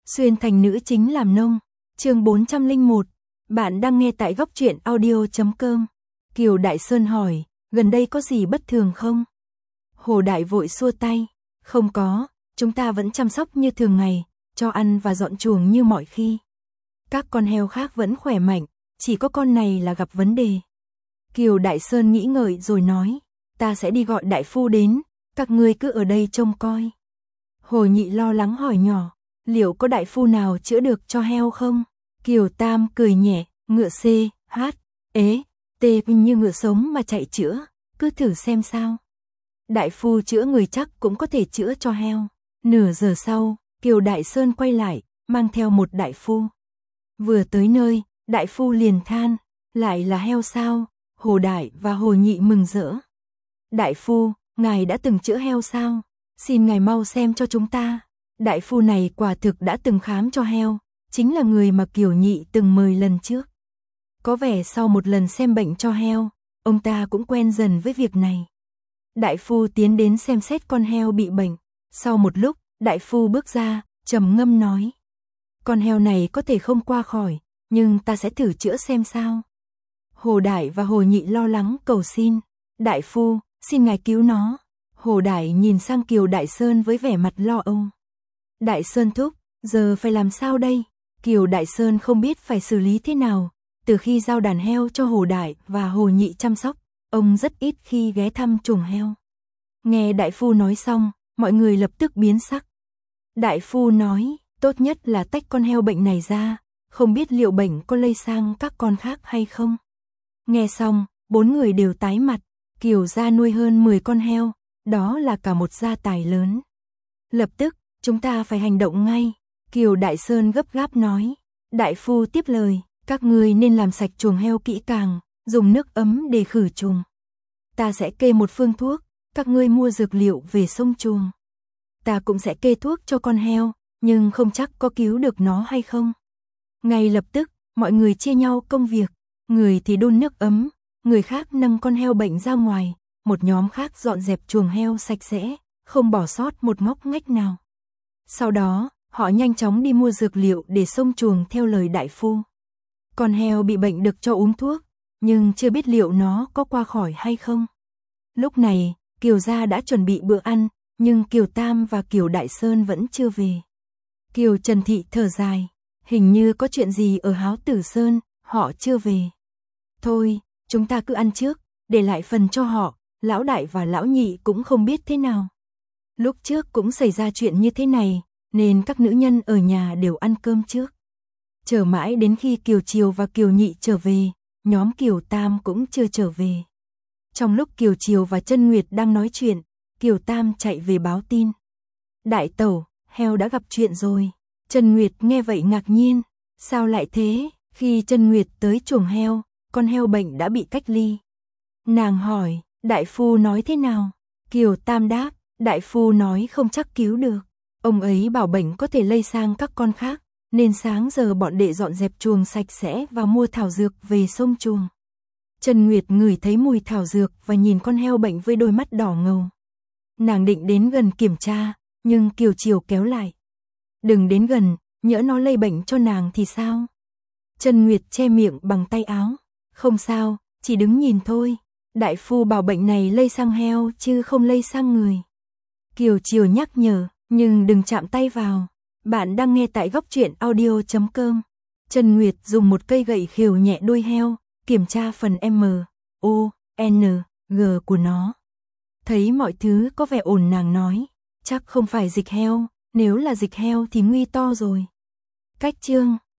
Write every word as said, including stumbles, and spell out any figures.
Xuyên thành nữ chính làm nông. Chương bốn trăm lẻ một. Bạn đang nghe tại góc truyện audio chấm com. Kiều Đại Sơn hỏi, gần đây có gì bất thường không? Hồ Đại vội xua tay, không có, chúng ta vẫn chăm sóc như thường ngày, cho ăn và dọn chuồng như mọi khi. Các con heo khác vẫn khỏe mạnh, chỉ có con này là gặp vấn đề. Kiều Đại Sơn nghĩ ngợi rồi nói, ta sẽ đi gọi đại phu đến, các ngươi cứ ở đây trông coi. Hồ Nhị lo lắng hỏi nhỏ, liệu có đại phu nào chữa được cho heo không? Kiều Tam cười nhẹ, ngựa C, H, ế, T như ngựa sống mà chạy chữa, cứ thử xem sao. Đại phu chữa người chắc cũng có thể chữa cho heo. Nửa giờ sau, Kiều Đại Sơn quay lại, mang theo một đại phu. Vừa tới nơi, đại phu liền than, lại là heo sao? Hồ Đại và Hồ Nhị mừng rỡ. Đại phu, ngài đã từng chữa heo sao? Xin ngài mau xem cho chúng ta. Đại phu này quả thực đã từng khám cho heo, chính là người mà Kiều Nhị từng mời lần trước. Có vẻ sau một lần xem bệnh cho heo, ông ta cũng quen dần với việc này. Đại phu tiến đến xem xét con heo bị bệnh. Sau một lúc, đại phu bước ra, trầm ngâm nói. Con heo này có thể không qua khỏi, nhưng ta sẽ thử chữa xem sao. Hồ Đại và Hồ Nhị lo lắng cầu xin. Đại phu, xin ngài cứu nó. Hồ Đại nhìn sang Kiều Đại Sơn với vẻ mặt lo âu. Đại Sơn thúc, giờ phải làm sao đây? Kiều Đại Sơn không biết phải xử lý thế nào. Từ khi giao đàn heo cho Hồ Đại và Hồ Nhị chăm sóc, ông rất ít khi ghé thăm chuồng heo. Nghe đại phu nói xong, mọi người lập tức biến sắc. Đại phu nói, tốt nhất là tách con heo bệnh này ra, không biết liệu bệnh có lây sang các con khác hay không. Nghe xong, bốn người đều tái mặt. Kiều gia nuôi hơn mười con heo, đó là cả một gia tài lớn. Lập tức, chúng ta phải hành động ngay. Kiều Đại Sơn gấp gáp nói. Đại phu tiếp lời, các ngươi nên làm sạch chuồng heo kỹ càng, dùng nước ấm để khử trùng. Ta sẽ kê một phương thuốc, các ngươi mua dược liệu về xông chuồng. Ta cũng sẽ kê thuốc cho con heo, nhưng không chắc có cứu được nó hay không. Ngay lập tức, mọi người chia nhau công việc, người thì đun nước ấm, người khác nâng con heo bệnh ra ngoài, một nhóm khác dọn dẹp chuồng heo sạch sẽ, không bỏ sót một ngóc ngách nào. Sau đó, họ nhanh chóng đi mua dược liệu để xông chuồng theo lời đại phu. Con heo bị bệnh được cho uống thuốc, nhưng chưa biết liệu nó có qua khỏi hay không. Lúc này, Kiều gia đã chuẩn bị bữa ăn, nhưng Kiều Tam và Kiều Đại Sơn vẫn chưa về. Kiều Trần Thị thở dài, hình như có chuyện gì ở Háo Tử Sơn, họ chưa về. Thôi, chúng ta cứ ăn trước, để lại phần cho họ, lão đại và lão nhị cũng không biết thế nào. Lúc trước cũng xảy ra chuyện như thế này, nên các nữ nhân ở nhà đều ăn cơm trước. Chờ mãi đến khi Kiều Triều và Kiều Nhị trở về, nhóm Kiều Tam cũng chưa trở về. Trong lúc Kiều Triều và Trân Nguyệt đang nói chuyện, Kiều Tam chạy về báo tin. Đại tẩu, heo đã gặp chuyện rồi. Trân Nguyệt nghe vậy ngạc nhiên, sao lại thế? Khi Trân Nguyệt tới chuồng heo, con heo bệnh đã bị cách ly. Nàng hỏi, đại phu nói thế nào? Kiều Tam đáp, đại phu nói không chắc cứu được. Ông ấy bảo bệnh có thể lây sang các con khác, nên sáng giờ bọn đệ dọn dẹp chuồng sạch sẽ và mua thảo dược về xông chuồng. Trân Nguyệt ngửi thấy mùi thảo dược và nhìn con heo bệnh với đôi mắt đỏ ngầu. Nàng định đến gần kiểm tra, nhưng Kiều Triều kéo lại. Đừng đến gần, nhỡ nó lây bệnh cho nàng thì sao? Trân Nguyệt che miệng bằng tay áo. Không sao, chỉ đứng nhìn thôi. Đại phu bảo bệnh này lây sang heo chứ không lây sang người. Kiều Triều nhắc nhở, nhưng đừng chạm tay vào. Bạn đang nghe tại góc truyện audio chấm com. Trân Nguyệt dùng một cây gậy khều nhẹ đuôi heo, kiểm tra phần M, O, N, G của nó. Thấy mọi thứ có vẻ ổn nàng nói, chắc không phải dịch heo, nếu là dịch heo thì nguy to rồi. Cách chương